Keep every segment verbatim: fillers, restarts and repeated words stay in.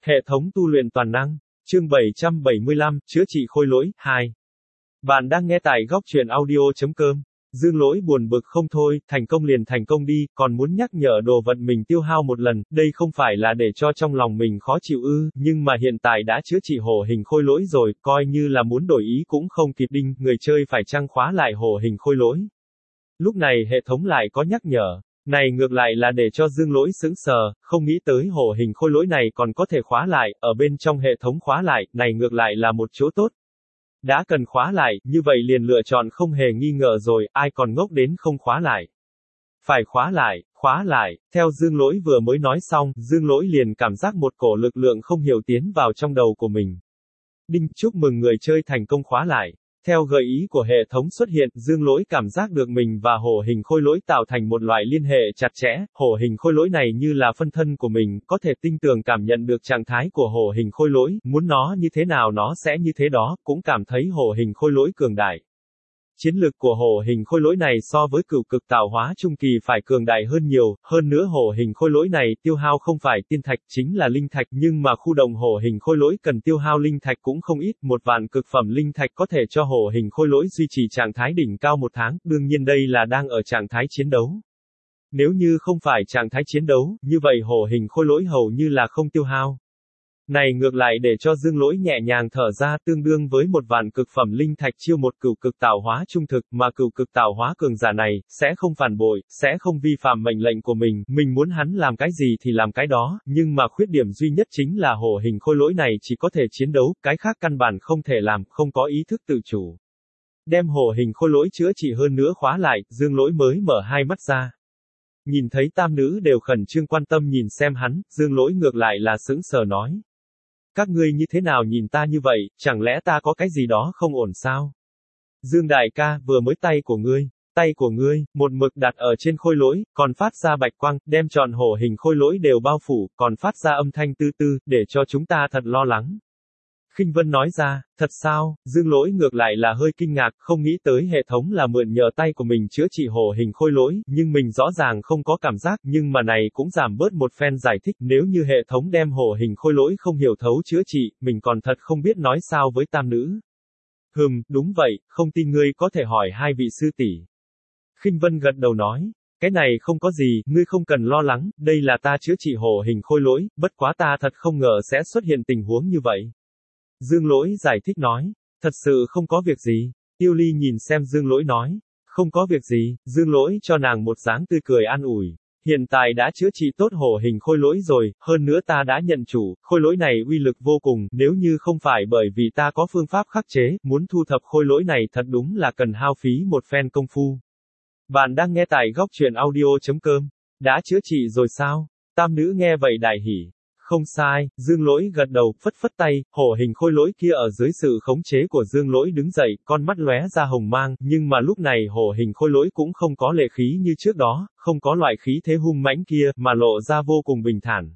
Hệ thống tu luyện toàn năng, chương bảy trăm bảy mươi lăm, chữa trị khôi lỗi, hai. Bạn đang nghe tại góc truyện audio.com. Dương Lỗi buồn bực không thôi, thành công liền thành công đi, còn muốn nhắc nhở đồ vật mình tiêu hao một lần, đây không phải là để cho trong lòng mình khó chịu ư, nhưng mà hiện tại đã chữa trị hổ hình khôi lỗi rồi, coi như là muốn đổi ý cũng không kịp đinh, người chơi phải chăng khóa lại hổ hình khôi lỗi. Lúc này hệ thống lại có nhắc nhở. Này ngược lại là để cho Dương Lỗi sững sờ, không nghĩ tới hổ hình khôi lỗi này còn có thể khóa lại, ở bên trong hệ thống khóa lại, này ngược lại là một chỗ tốt. Đã cần khóa lại, như vậy liền lựa chọn không hề nghi ngờ rồi, ai còn ngốc đến không khóa lại. Phải khóa lại, khóa lại, theo Dương Lỗi vừa mới nói xong, Dương Lỗi liền cảm giác một cổ lực lượng không hiểu tiến vào trong đầu của mình. Đinh, chúc mừng người chơi thành công khóa lại. Theo gợi ý của hệ thống xuất hiện, Dương Lỗi cảm giác được mình và hổ hình khôi lỗi tạo thành một loại liên hệ chặt chẽ, hổ hình khôi lỗi này như là phân thân của mình, có thể tinh tường cảm nhận được trạng thái của hổ hình khôi lỗi, muốn nó như thế nào nó sẽ như thế đó, cũng cảm thấy hổ hình khôi lỗi cường đại. Chiến lực của hổ hình khôi lỗi này so với cửu cực tạo hóa trung kỳ phải cường đại hơn nhiều, hơn nữa hổ hình khôi lỗi này tiêu hao không phải tiên thạch chính là linh thạch, nhưng mà khu động hổ hình khôi lỗi cần tiêu hao linh thạch cũng không ít, một vạn cực phẩm linh thạch có thể cho hổ hình khôi lỗi duy trì trạng thái đỉnh cao một tháng, đương nhiên đây là đang ở trạng thái chiến đấu. Nếu như không phải trạng thái chiến đấu, như vậy hổ hình khôi lỗi hầu như là không tiêu hao. Này ngược lại để cho Dương Lỗi nhẹ nhàng thở ra, tương đương với một vạn cực phẩm linh thạch chiêu một cửu cực tạo hóa trung thực, mà cửu cực tạo hóa cường giả này, sẽ không phản bội, sẽ không vi phạm mệnh lệnh của mình, mình muốn hắn làm cái gì thì làm cái đó, nhưng mà khuyết điểm duy nhất chính là hổ hình khôi lỗi này chỉ có thể chiến đấu, cái khác căn bản không thể làm, không có ý thức tự chủ. Đem hổ hình khôi lỗi chữa trị hơn nữa khóa lại, Dương Lỗi mới mở hai mắt ra. Nhìn thấy tam nữ đều khẩn trương quan tâm nhìn xem hắn, Dương Lỗi ngược lại là sững sờ nói. Các ngươi như thế nào nhìn ta như vậy, chẳng lẽ ta có cái gì đó không ổn sao? Dương đại ca, vừa mới tay của ngươi, tay của ngươi, một mực đặt ở trên khôi lỗi, còn phát ra bạch quang, đem trọn hổ hình khôi lỗi đều bao phủ, còn phát ra âm thanh tư tư, để cho chúng ta thật lo lắng. Khinh Vân nói ra, thật sao, Dương Lỗi ngược lại là hơi kinh ngạc, không nghĩ tới hệ thống là mượn nhờ tay của mình chữa trị hổ hình khôi lỗi, nhưng mình rõ ràng không có cảm giác, nhưng mà này cũng giảm bớt một phen giải thích, nếu như hệ thống đem hổ hình khôi lỗi không hiểu thấu chữa trị, mình còn thật không biết nói sao với tam nữ. Hừm, đúng vậy, không tin ngươi có thể hỏi hai vị sư tỷ. Khinh Vân gật đầu nói. Cái này không có gì, ngươi không cần lo lắng, đây là ta chữa trị hổ hình khôi lỗi, bất quá ta thật không ngờ sẽ xuất hiện tình huống như vậy. Dương Lỗi giải thích nói, thật sự không có việc gì. Tiêu Ly nhìn xem Dương Lỗi nói, không có việc gì, Dương Lỗi cho nàng một dáng tươi cười an ủi. Hiện tại đã chữa trị tốt hổ hình khôi lỗi rồi, hơn nữa ta đã nhận chủ, khôi lỗi này uy lực vô cùng, nếu như không phải bởi vì ta có phương pháp khắc chế, muốn thu thập khôi lỗi này thật đúng là cần hao phí một phen công phu. Bạn đang nghe tại góc truyện audio.com, đã chữa trị rồi sao? Tam nữ nghe vậy đại hỉ. Không sai, Dương Lỗi gật đầu, phất phất tay, hổ hình khôi lỗi kia ở dưới sự khống chế của Dương Lỗi đứng dậy, con mắt lóe ra hồng mang, nhưng mà lúc này hổ hình khôi lỗi cũng không có lệ khí như trước đó, không có loại khí thế hung mãnh kia, mà lộ ra vô cùng bình thản.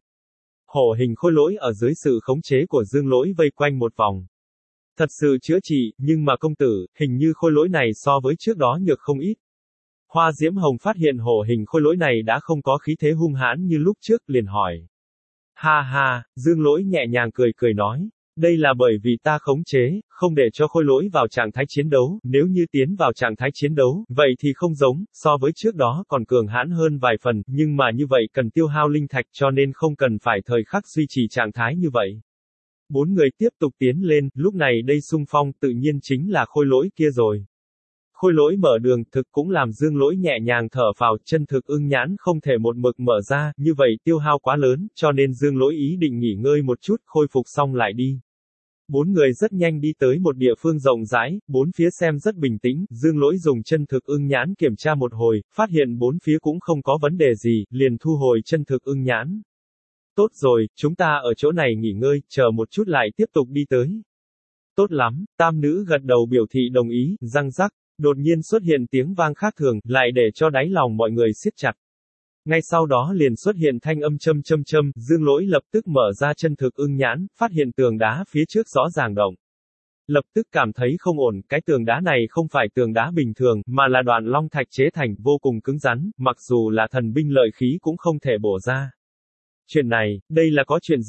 Hổ hình khôi lỗi ở dưới sự khống chế của Dương Lỗi vây quanh một vòng. Thật sự chữa trị, nhưng mà công tử, hình như khôi lỗi này so với trước đó nhược không ít. Hoa Diễm Hồng phát hiện hổ hình khôi lỗi này đã không có khí thế hung hãn như lúc trước, liền hỏi. Ha ha, Dương Lỗi nhẹ nhàng cười cười nói, đây là bởi vì ta khống chế, không để cho khôi lỗi vào trạng thái chiến đấu, nếu như tiến vào trạng thái chiến đấu, vậy thì không giống, so với trước đó còn cường hãn hơn vài phần, nhưng mà như vậy cần tiêu hao linh thạch cho nên không cần phải thời khắc duy trì trạng thái như vậy. Bốn người tiếp tục tiến lên, lúc này đây xung phong tự nhiên chính là khôi lỗi kia rồi. Khôi lỗi mở đường thực cũng làm Dương Lỗi nhẹ nhàng thở phào, chân thực ưng nhãn không thể một mực mở ra, như vậy tiêu hao quá lớn, cho nên Dương Lỗi ý định nghỉ ngơi một chút, khôi phục xong lại đi. Bốn người rất nhanh đi tới một địa phương rộng rãi, bốn phía xem rất bình tĩnh, Dương Lỗi dùng chân thực ưng nhãn kiểm tra một hồi, phát hiện bốn phía cũng không có vấn đề gì, liền thu hồi chân thực ưng nhãn. Tốt rồi, chúng ta ở chỗ này nghỉ ngơi, chờ một chút lại tiếp tục đi tới. Tốt lắm, tam nữ gật đầu biểu thị đồng ý, răng rắc. Đột nhiên xuất hiện tiếng vang khác thường, lại để cho đáy lòng mọi người siết chặt. Ngay sau đó liền xuất hiện thanh âm châm châm châm, Dương Lỗi lập tức mở ra chân thực ưng nhãn, phát hiện tường đá phía trước rõ ràng động. Lập tức cảm thấy không ổn, cái tường đá này không phải tường đá bình thường, mà là đoạn long thạch chế thành, vô cùng cứng rắn, mặc dù là thần binh lợi khí cũng không thể bổ ra. Chuyện này, đây là có chuyện gì?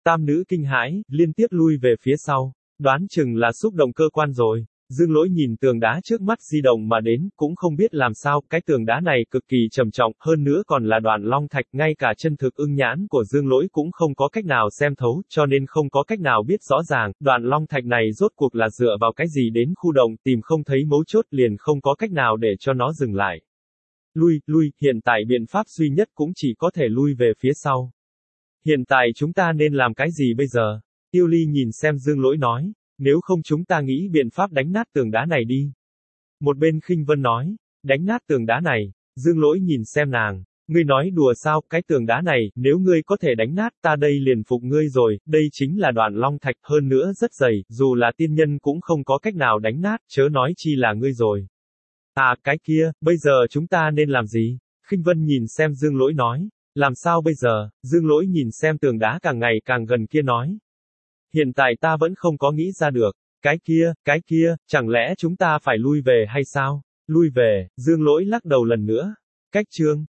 Tam nữ kinh hãi, liên tiếp lui về phía sau. Đoán chừng là xúc động cơ quan rồi. Dương Lỗi nhìn tường đá trước mắt di động mà đến, cũng không biết làm sao, cái tường đá này cực kỳ trầm trọng, hơn nữa còn là đoạn long thạch, ngay cả chân thực ưng nhãn của Dương Lỗi cũng không có cách nào xem thấu, cho nên không có cách nào biết rõ ràng, đoạn long thạch này rốt cuộc là dựa vào cái gì đến khu động, tìm không thấy mấu chốt liền không có cách nào để cho nó dừng lại. Lui, lui, hiện tại biện pháp duy nhất cũng chỉ có thể lui về phía sau. Hiện tại chúng ta nên làm cái gì bây giờ? Tiêu Ly nhìn xem Dương Lỗi nói. Nếu không chúng ta nghĩ biện pháp đánh nát tường đá này đi. Một bên Khinh Vân nói, đánh nát tường đá này. Dương Lỗi nhìn xem nàng, ngươi nói đùa sao, cái tường đá này, nếu ngươi có thể đánh nát, ta đây liền phục ngươi rồi, đây chính là đoạn long thạch, hơn nữa rất dày, dù là tiên nhân cũng không có cách nào đánh nát, chớ nói chi là ngươi rồi. À, cái kia, bây giờ chúng ta nên làm gì? Khinh Vân nhìn xem Dương Lỗi nói, làm sao bây giờ? Dương Lỗi nhìn xem tường đá càng ngày càng gần kia nói. Hiện tại ta vẫn không có nghĩ ra được. Cái kia, cái kia, chẳng lẽ chúng ta phải lui về hay sao? Lui về, Dương Lỗi lắc đầu lần nữa. Cách chương